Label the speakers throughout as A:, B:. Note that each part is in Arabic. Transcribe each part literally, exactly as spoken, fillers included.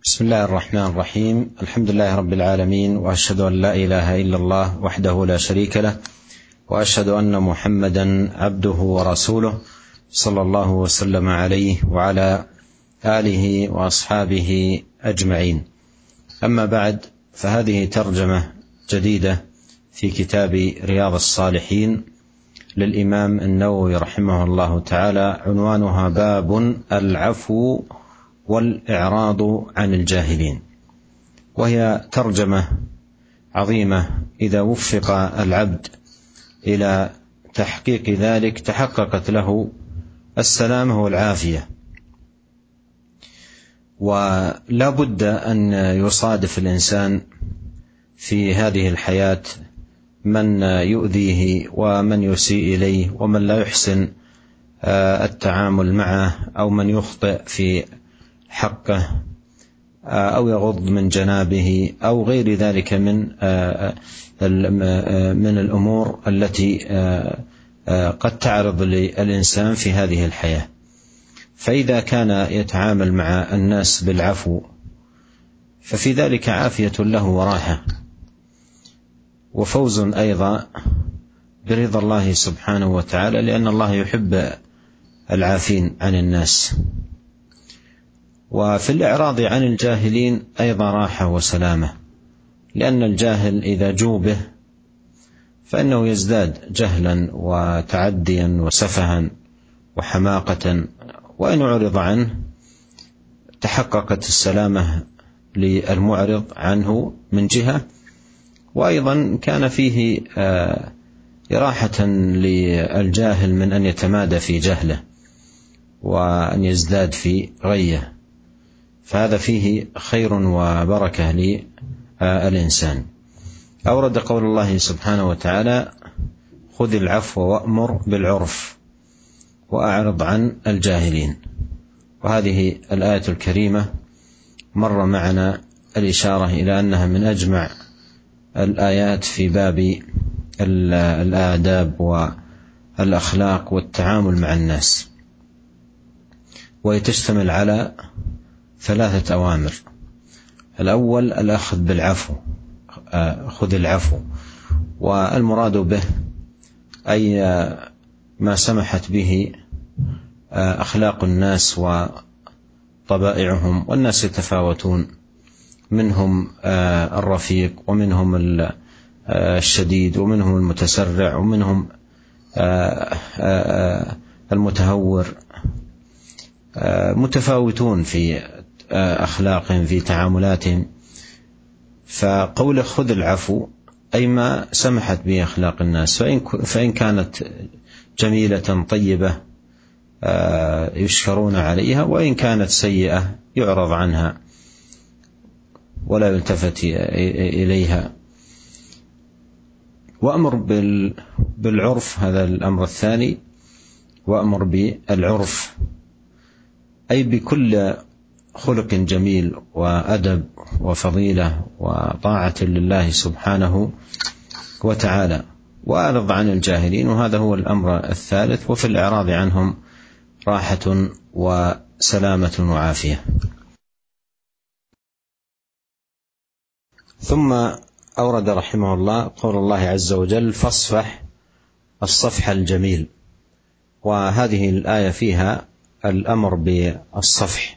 A: بسم الله الرحمن الرحيم. الحمد لله رب العالمين، وأشهد أن لا إله إلا الله وحده لا شريك له، وأشهد أن محمدا عبده ورسوله صلى الله وسلم عليه وعلى آله وأصحابه أجمعين. أما بعد، فهذه ترجمة جديدة في كتاب رياض الصالحين للإمام النووي رحمه الله تعالى، عنوانها باب العفو والإعراض عن الجاهلين، وهي ترجمة عظيمة. إذا وفق العبد إلى تحقيق ذلك تحققت له السلامة والعافية. ولا بد أن يصادف الإنسان في هذه الحياة من يؤذيه ومن يسيء إليه ومن لا يحسن التعامل معه، أو من يخطئ في حقه أو يغض من جنابه أو غير ذلك من من الأمور التي قد تعرض للإنسان في هذه الحياة. فإذا كان يتعامل مع الناس بالعفو ففي ذلك عافية له وراحة، وفوز أيضا برضا الله سبحانه وتعالى، لأن الله يحب العافين عن الناس. وفي الإعراض عن الجاهلين أيضا راحة وسلامة، لأن الجاهل إذا جوبه فإنه يزداد جهلا وتعديا وسفها وحماقة، وإن عرض عنه تحققت السلامة للمعرض عنه من جهة، وأيضا كان فيه إراحة للجاهل من أن يتمادى في جهله وأن يزداد في غيه، فهذا فيه خير وبركة للإنسان. أورد قول الله سبحانه وتعالى: خذ العفو وأمر بالعرف وأعرض عن الجاهلين. وهذه الآية الكريمة مر معنا الإشارة إلى أنها من أجمع الآيات في باب الآداب والأخلاق والتعامل مع الناس، وهي تشتمل على ثلاثة أوامر. الأول الأخذ بالعفو، خذ العفو، والمراد به أي ما سمحت به أخلاق الناس وطبائعهم، والناس يتفاوتون، منهم الرفيق ومنهم الشديد ومنهم المتسرع ومنهم المتهور، متفاوتون في أخلاقهم في تعاملاتهم. فقول خذ العفو أي ما سمحت به أخلاق الناس، فإن كانت جميلة طيبة يشكرون عليها، وإن كانت سيئة يعرض عنها ولا يلتفت إليها. وأمر بالعرف، هذا الأمر الثاني، وأمر بالعرف أي بكل خلق جميل وأدب وفضيلة وطاعة لله سبحانه وتعالى. وأعرض عن الجاهلين، وهذا هو الأمر الثالث. وفي الإعراض عنهم راحة وسلامة وعافية. ثم أورد رحمه الله قول الله عز وجل: فاصفح الصفح الجميل. وهذه الآية فيها الأمر بالصفح،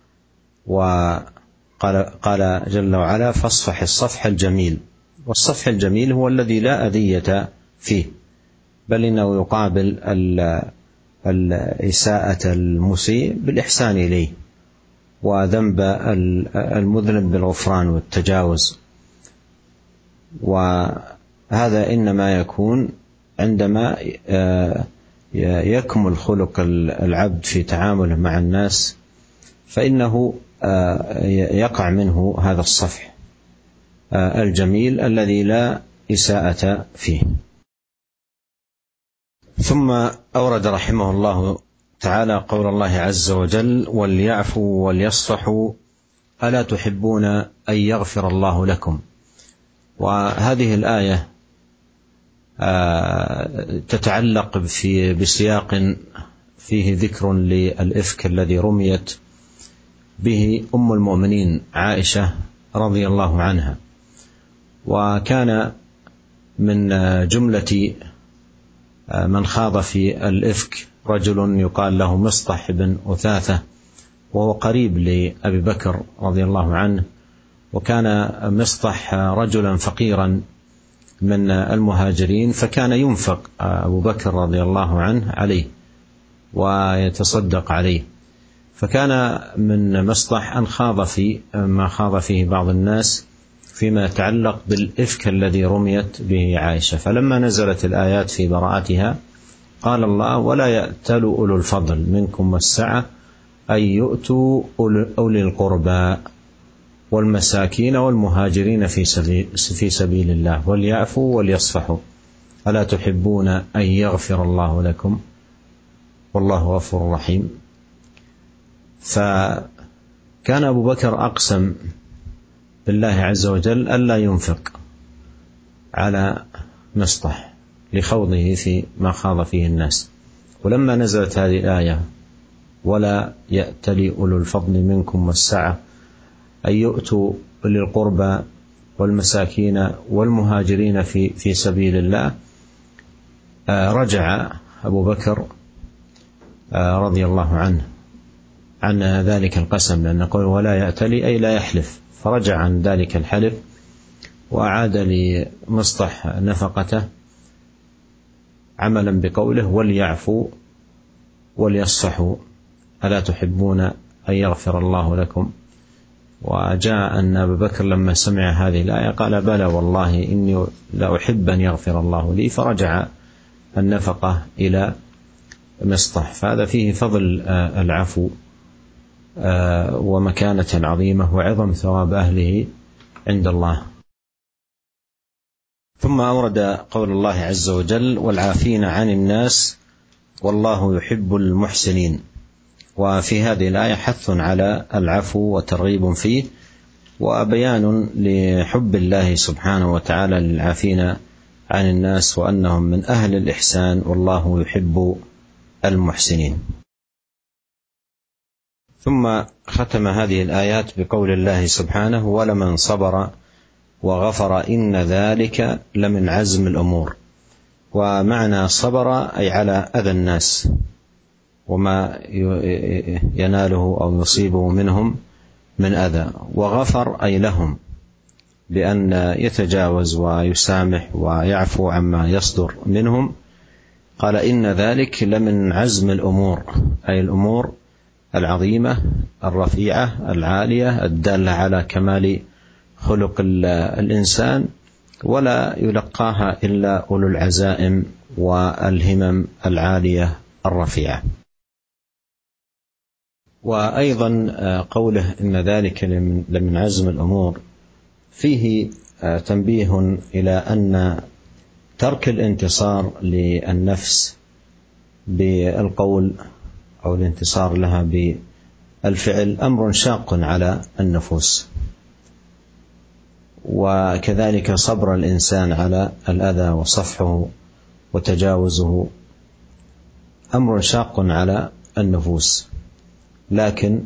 A: وقال قال جل وعلا: فاصفح الصفح الجميل. والصفح الجميل هو الذي لا أذية فيه، بل إنه يقابل الإساءة المسيء بالإحسان إليه، وذنب المذنب بالغفران والتجاوز. وهذا إنما يكون عندما يكمل خلق العبد في تعامله مع الناس، فإنه يقع منه هذا الصفح الجميل الذي لا إساءة فيه. ثم أورد رحمه الله تعالى قول الله عز وجل: وليعفوا وليصفحوا ألا تحبون أن يغفر الله لكم. وهذه الآية تتعلق في بسياق فيه ذكر للإفك الذي رميت به أم المؤمنين عائشة رضي الله عنها. وكان من جملة من خاض في الإفك رجل يقال له مصطح بن أثاثة، وهو قريب لأبي بكر رضي الله عنه. وكان مصطح رجلا فقيرا من المهاجرين، فكان ينفق أبو بكر رضي الله عنه عليه ويتصدق عليه. فكان من مصطح أن خاض في ما خاض فيه بعض الناس فيما يتعلق بالإفك الذي رميت به عائشة. فلما نزلت الآيات في براءتها قال الله: ولا يأتل أولو الفضل منكم والسعة أن يؤتوا أولي القربى والمساكين والمهاجرين في سبيل, في سبيل الله وليعفوا وليصفحوا ألا تحبون أن يغفر الله لكم والله غفور رحيم. فكان أبو بكر أقسم بالله عز وجل ألا ينفق على مصطح لخوضه في ما خاض فيه الناس. ولما نزلت هذه الآية: ولا يأتل أولو الفضل منكم والسعة أن يؤتوا أولي القربى والمساكين والمهاجرين في في سبيل الله، رجع أبو بكر رضي الله عنه عن ذلك القسم، لأن قول ولا يأتلي أي لا يحلف، فرجع عن ذلك الحلف وأعاد لمصطح نفقته عملا بقوله: وليعفوا وليصفحوا ألا تحبون أن يغفر الله لكم. وجاء أن أبا بكر لما سمع هذه الآية قال: بلى والله إني لا أحب أن يغفر الله لي، فرجع النفقة إلى مصطح. فهذا فيه فضل العفو ومكانة عظيمة وعظم ثواب أهله عند الله. ثم أورد قول الله عز وجل: والعافين عن الناس والله يحب المحسنين. وفي هذه الآية حث على العفو وترغيب فيه وبيان لحب الله سبحانه وتعالى للعافين عن الناس وأنهم من أهل الإحسان والله يحب المحسنين. ثم ختم هذه الآيات بقول الله سبحانه: ولمن صبر وغفر إن ذلك لمن عزم الأمور. ومعنى صبر أي على أذى الناس وما يناله أو يصيبه منهم من أذى، وغفر أي لهم بأن يتجاوز ويسامح ويعفو عما يصدر منهم. قال: إن ذلك لمن عزم الأمور، أي الأمور العظيمة الرفيعة العالية الدالة على كمال خلق الإنسان، ولا يلقاها إلا أولو العزائم والهمم العالية الرفيعة. وأيضا قوله إن ذلك لمن عزم الأمور فيه تنبيه إلى أن ترك الانتصار للنفس بالقول أو الانتصار لها بالفعل أمر شاق على النفوس، وكذلك صبر الإنسان على الأذى وصفحه وتجاوزه أمر شاق على النفوس. لكن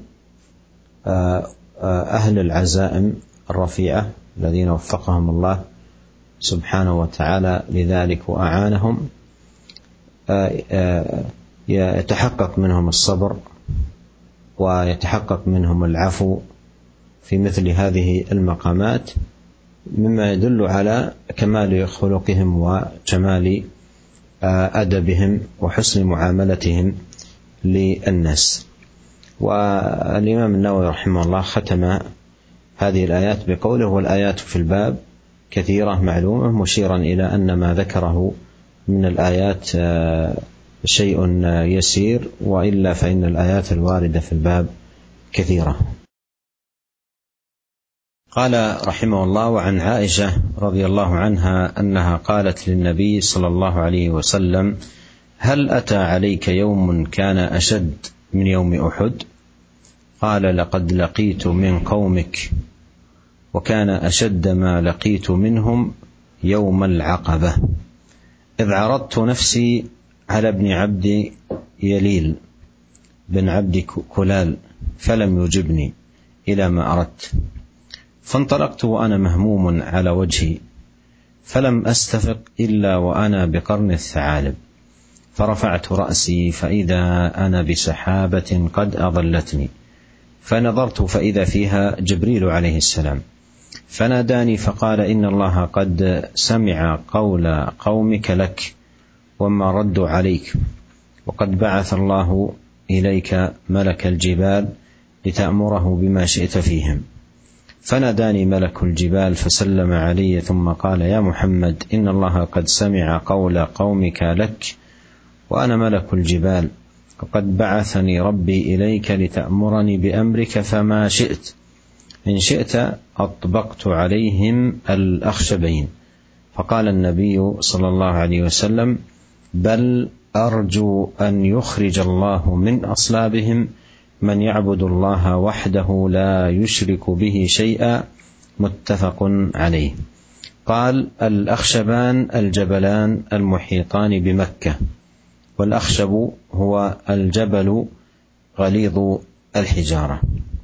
A: أهل العزائم الرفيعة الذين وفقهم الله سبحانه وتعالى لذلك وأعانهم يتحقق منهم الصبر ويتحقق منهم العفو في مثل هذه المقامات، مما يدل على كمال خلقهم وجمال أدبهم وحسن معاملتهم للناس. والإمام النووي رحمه الله ختم هذه الآيات بقوله: والآيات في الباب كثيرة معلومة، مشيرا إلى أن ما ذكره من الآيات شيء يسير، وإلا فإن الآيات الواردة في الباب كثيرة. قال رحمه الله: وعن عائشة رضي الله عنها أنها قالت للنبي صلى الله عليه وسلم: هل أتى عليك يوم كان أشد من يوم أحد؟ قال: لقد لقيت من قومك، وكان أشد ما لقيت منهم يوم العقبة، إذ عرضت نفسي على ابن عبد يليل بن عبد كلال فلم يجبني، إلى ما أردت. فانطلقت وأنا مهموم على وجهي، فلم أستفق إلا وأنا بقرن الثعالب، فرفعت رأسي فإذا أنا بسحابة قد أظلتني، فنظرت فإذا فيها جبريل عليه السلام، فناداني فقال: إن الله قد سمع قول قومك لك وما ردوا عليك، وقد بعث الله إليك ملك الجبال لتأمره بما شئت فيهم. فناداني ملك الجبال فسلم علي ثم قال: يا محمد، إن الله قد سمع قول قومك لك وأنا ملك الجبال، وقد بعثني ربي إليك لتأمرني بأمرك فما شئت، إن شئت أطبقت عليهم الأخشبين. فقال النبي صلى الله عليه وسلم: بل أرجو أن يخرج الله من أصلابهم من يعبد الله وحده لا يشرك به شيئا، متفق عليه. قال: الأخشبان الجبلان المحيطان بمكة، والأخشب هو الجبل غليظ الحجارة.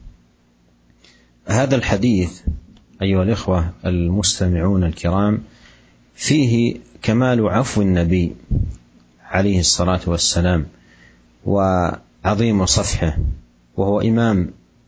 A: هذا الحديث أيها الإخوة المستمعون الكرام فيه كمال عفو النبي عليه الصلاة والسلام وعظيم صفحه، وهو إمام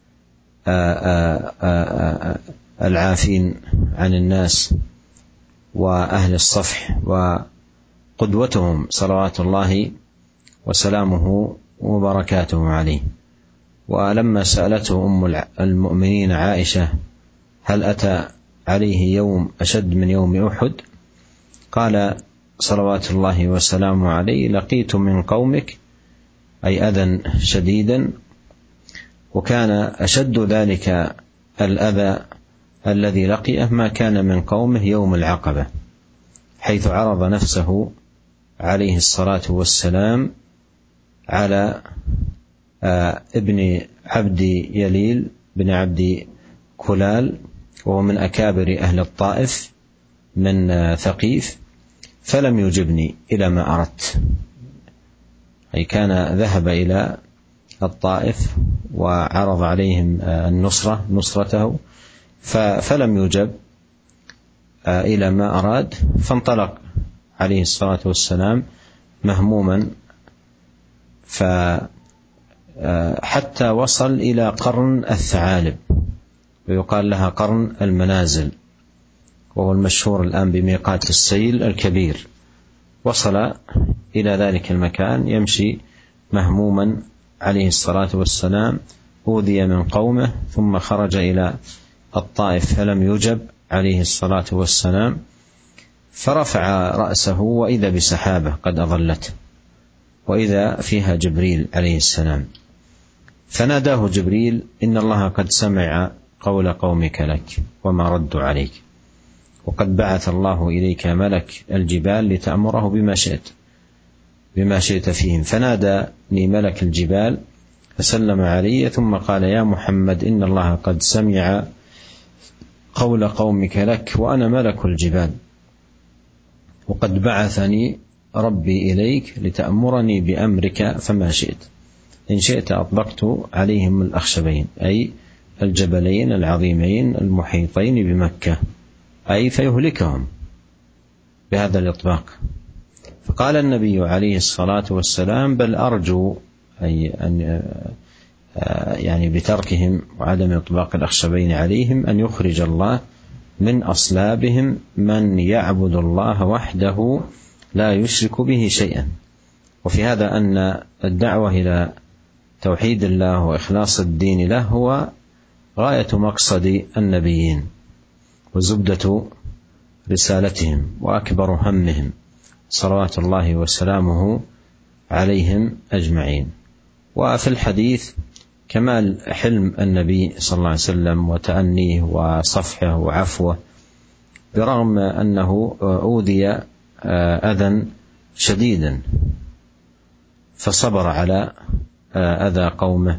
A: العافين عن الناس وأهل الصفح وقدوتهم صلوات الله وسلامه وبركاته عليه. ولما سألته أم المؤمنين عائشة: هل أتى عليه يوم أشد من يوم أحد؟ قال صلوات الله وسلامه عليه: لقيت من قومك، أي أذى شديدا، وكان أشد ذلك الأذى الذي لقيه ما كان من قومه يوم العقبة، حيث عرض نفسه عليه الصلاة والسلام على ابن عبد يليل بن عبد كلال، وهو من أكابر أهل الطائف من ثقيف، فلم يجبني إلى ما أردت، أي كان ذهب إلى الطائف وعرض عليهم النصرة نصرته فلم يجب إلى ما أراد، فانطلق عليه الصلاة والسلام مهموما حتى وصل إلى قرن الثعالب، ويقال لها قرن المنازل، وهو المشهور الآن بميقات السيل الكبير. وصل إلى ذلك المكان يمشي مهموما عليه الصلاة والسلام، أوذي من قومه، ثم خرج إلى الطائف فلم يجب عليه الصلاة والسلام، فرفع رأسه وإذا بسحابة قد أظلته، وإذا فيها جبريل عليه السلام، فناداه جبريل: إن الله قد سمع قول قومك لك وما ردوا عليك، وقد بعث الله إليك ملك الجبال لتأمره بما شئت بما شئت فيهم. فناداني ملك الجبال فسلم علي ثم قال: يا محمد، إن الله قد سمع قول قومك لك وأنا ملك الجبال، وقد بعثني ربي إليك لتأمرني بأمرك فما شئت، إن شئت أطبقت عليهم الأخشبين، أي الجبلين العظيمين المحيطين بمكة، أي فيهلكهم بهذا الإطباق. فقال النبي عليه الصلاة والسلام: بل أرجو، أي أن يعني بتركهم وعدم إطباق الأخشبين عليهم، أن يخرج الله من أصلابهم من يعبد الله وحده لا يشرك به شيئا. وفي هذا أن الدعوة إلى توحيد الله وإخلاص الدين له هو غاية مقصد النبيين وزبدة رسالتهم وأكبر همهم صلوات الله وسلامه عليهم أجمعين. وفي الحديث كمال حلم النبي صلى الله عليه وسلم وتأنيه وصفحه وعفوه، برغم أنه أوذي أذى شديدا فصبر على أذى قومه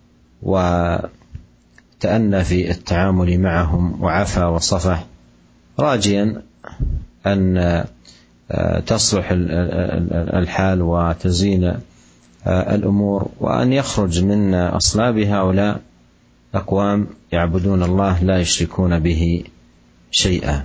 A: وتأنى في التعامل معهم وعفى وصفح، راجيا أن تصلح الحال وتزين الأمور، وأن يخرج من أصلاب هؤلاء أقوام يعبدون الله لا يشركون به شيئا.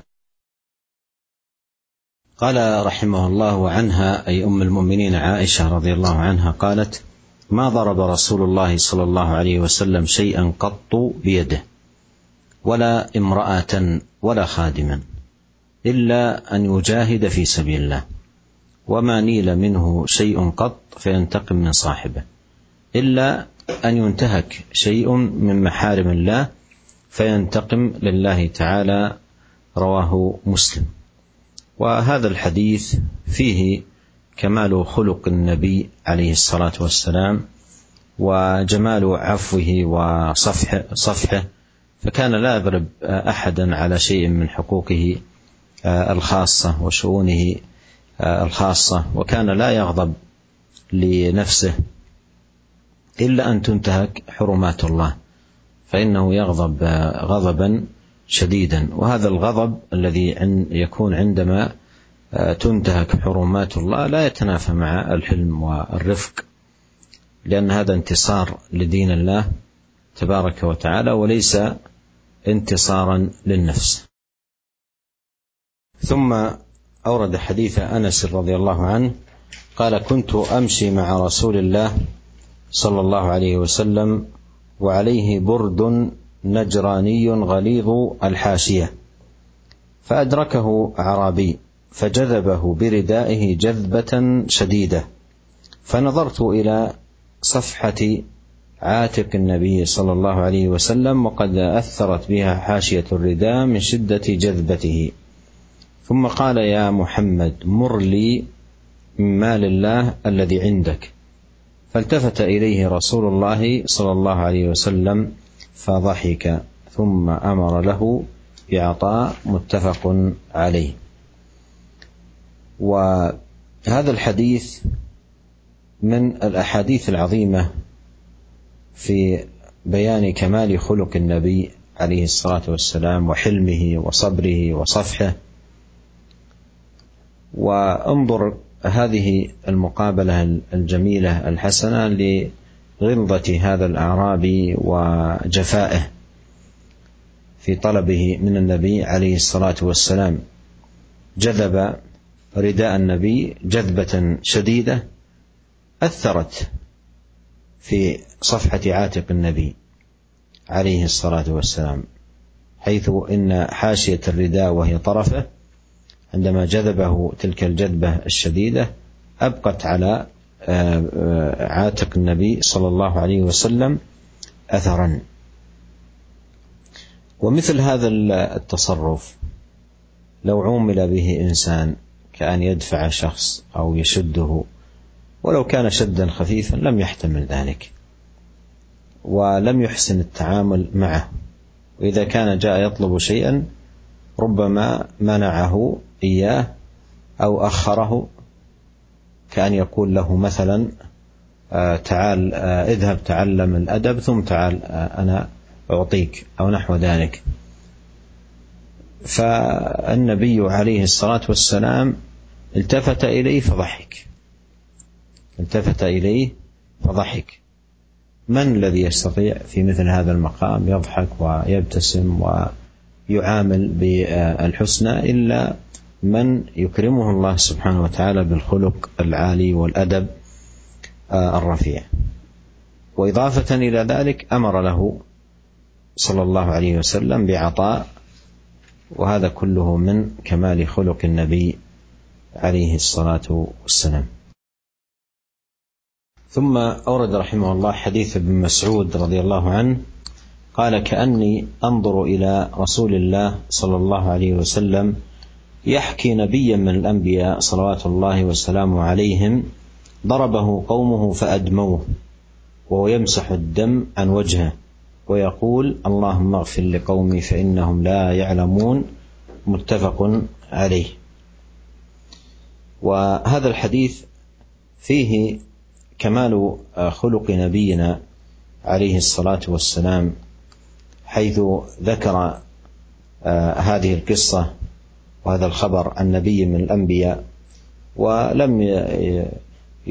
A: قال رحمه الله عنها أي أم المؤمنين عائشة رضي الله عنها قالت: ما ضرب رسول الله صلى الله عليه وسلم شيئا قط بيده ولا امرأة ولا خادما إلا أن يجاهد في سبيل الله، وما نيل منه شيء قط فينتقم من صاحبه إلا أن ينتهك شيء من محارم الله فينتقم لله تعالى. رواه مسلم. وهذا الحديث فيه كمال خلق النبي عليه الصلاة والسلام وجمال عفوه وصفحه صفحه، فكان لا يضرب أحدا على شيء من حقوقه الخاصة وشؤونه الخاصة، وكان لا يغضب لنفسه إلا أن تنتهك حرمات الله، فإنه يغضب غضبا شديدا، وهذا الغضب الذي يكون عندما تنتهك حرمات الله لا يتنافى مع الحلم والرفق، لأن هذا انتصار لدين الله تبارك وتعالى وليس انتصارا للنفس. ثم أورد حديث أنس رضي الله عنه قال: كنت أمشي مع رسول الله صلى الله عليه وسلم وعليه برد نجراني غليظ الحاشية، فأدركه أعرابي فجذبه بردائه جذبة شديدة، فنظرت إلى صفحة عاتق النبي صلى الله عليه وسلم وقد أثرت بها حاشية الرداء من شدة جذبته، ثم قال: يا محمد مر لي من مال الله الذي عندك، فالتفت إليه رسول الله صلى الله عليه وسلم فضحك ثم أمر له بعطاء، متفق عليه. وهذا الحديث من الأحاديث العظيمة في بيان كمال خلق النبي عليه الصلاة والسلام وحلمه وصبره وصفحه. وانظر هذه المقابلة الجميلة الحسنة لغلظة هذا الأعرابي وجفائه في طلبه من النبي عليه الصلاة والسلام، جذب رداء النبي جذبة شديدة أثرت في صفحة عاتق النبي عليه الصلاة والسلام، حيث إن حاشية الرداء وهي طرفه عندما جذبه تلك الجذبة الشديدة أبقت على عاتق النبي صلى الله عليه وسلم أثرا. ومثل هذا التصرف لو عومل به إنسان كأن يدفع شخص أو يشده ولو كان شدا خفيفا لم يحتمل ذلك ولم يحسن التعامل معه، وإذا كان جاء يطلب شيئا ربما منعه إياه أو أخره، كأن يقول له مثلا تعال اذهب تعلم الأدب ثم تعال أنا أعطيك أو نحو ذلك. فالنبي عليه الصلاة والسلام التفت إليه فضحك التفت إليه فضحك من الذي يستطيع في مثل هذا المقام يضحك ويبتسم ويعامل بالحسنى إلا من يكرمه الله سبحانه وتعالى بالخلق العالي والأدب الرفيع. وإضافة إلى ذلك أمر له صلى الله عليه وسلم بعطاء، وهذا كله من كمال خلق النبي عليه الصلاة والسلام. ثم أورد رحمه الله حديث ابن مسعود رضي الله عنه قال: كأني أنظر إلى رسول الله صلى الله عليه وسلم يحكي نبيا من الأنبياء صلوات الله وسلامه عليهم ضربه قومه فأدموه وهو يمسح الدم عن وجهه ويقول: اللهم اغفر لقومي فإنهم لا يعلمون، متفق عليه. وهذا الحديث فيه كمال خلق نبينا عليه الصلاة والسلام، حيث ذكر هذه القصة وهذا الخبر عن نبي من الأنبياء، ولم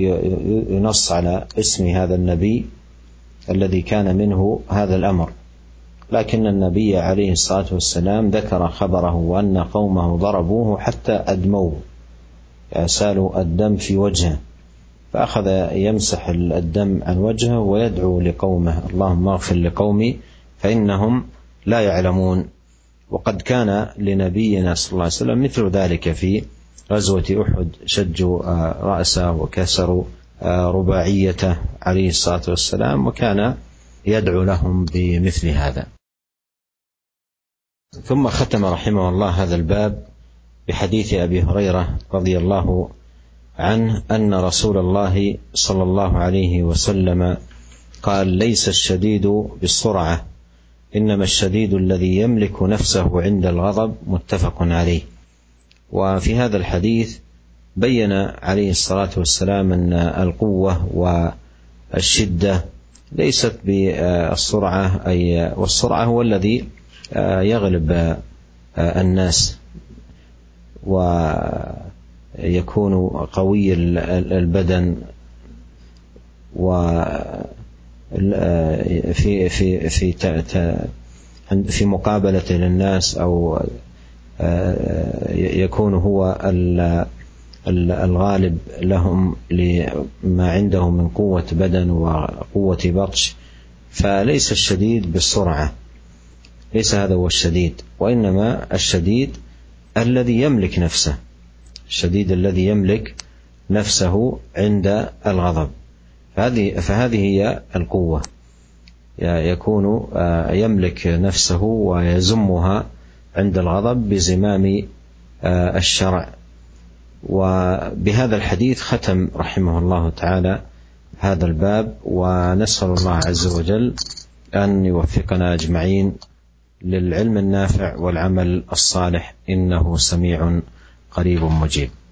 A: ينص على اسم هذا النبي الذي كان منه هذا الأمر، لكن النبي عليه الصلاة والسلام ذكر خبره وأن قومه ضربوه حتى أدموه، سالوا الدم في وجهه، فأخذ يمسح الدم عن وجهه ويدعو لقومه: اللهم اغفر لقومي فإنهم لا يعلمون. وقد كان لنبينا صلى الله عليه وسلم مثل ذلك في غزوة أحد، شجوا رأسه وكسروا رباعيته عليه الصلاة والسلام، وكان يدعو لهم بمثل هذا. ثم ختم رحمه الله هذا الباب بحديث أبي هريرة رضي الله عنه أن رسول الله صلى الله عليه وسلم قال: ليس الشديد بالسرعة، إنما الشديد الذي يملك نفسه عند الغضب. متفق عليه. وفي هذا الحديث بين عليه الصلاة والسلام أن القوة والشدة ليست بالسرعة، أي والسرعة هو الذي يغلب الناس ويكون قوي البدن وفي في في في مقابلة للناس، أو يكون هو الغالب لهم لما عنده من قوة بدن وقوة بطش. فليس الشديد بالسرعة، ليس هذا هو الشديد، وإنما الشديد الذي يملك نفسه، الشديد الذي يملك نفسه عند الغضب. فهذه فهذه هي القوة، يكون يملك نفسه ويزمها عند الغضب بزمام الشرع. وبهذا الحديث ختم رحمه الله تعالى هذا الباب، ونسأل الله عز وجل أن يوفقنا أجمعين للعلم النافع والعمل الصالح، إنه سميع قريب مجيب.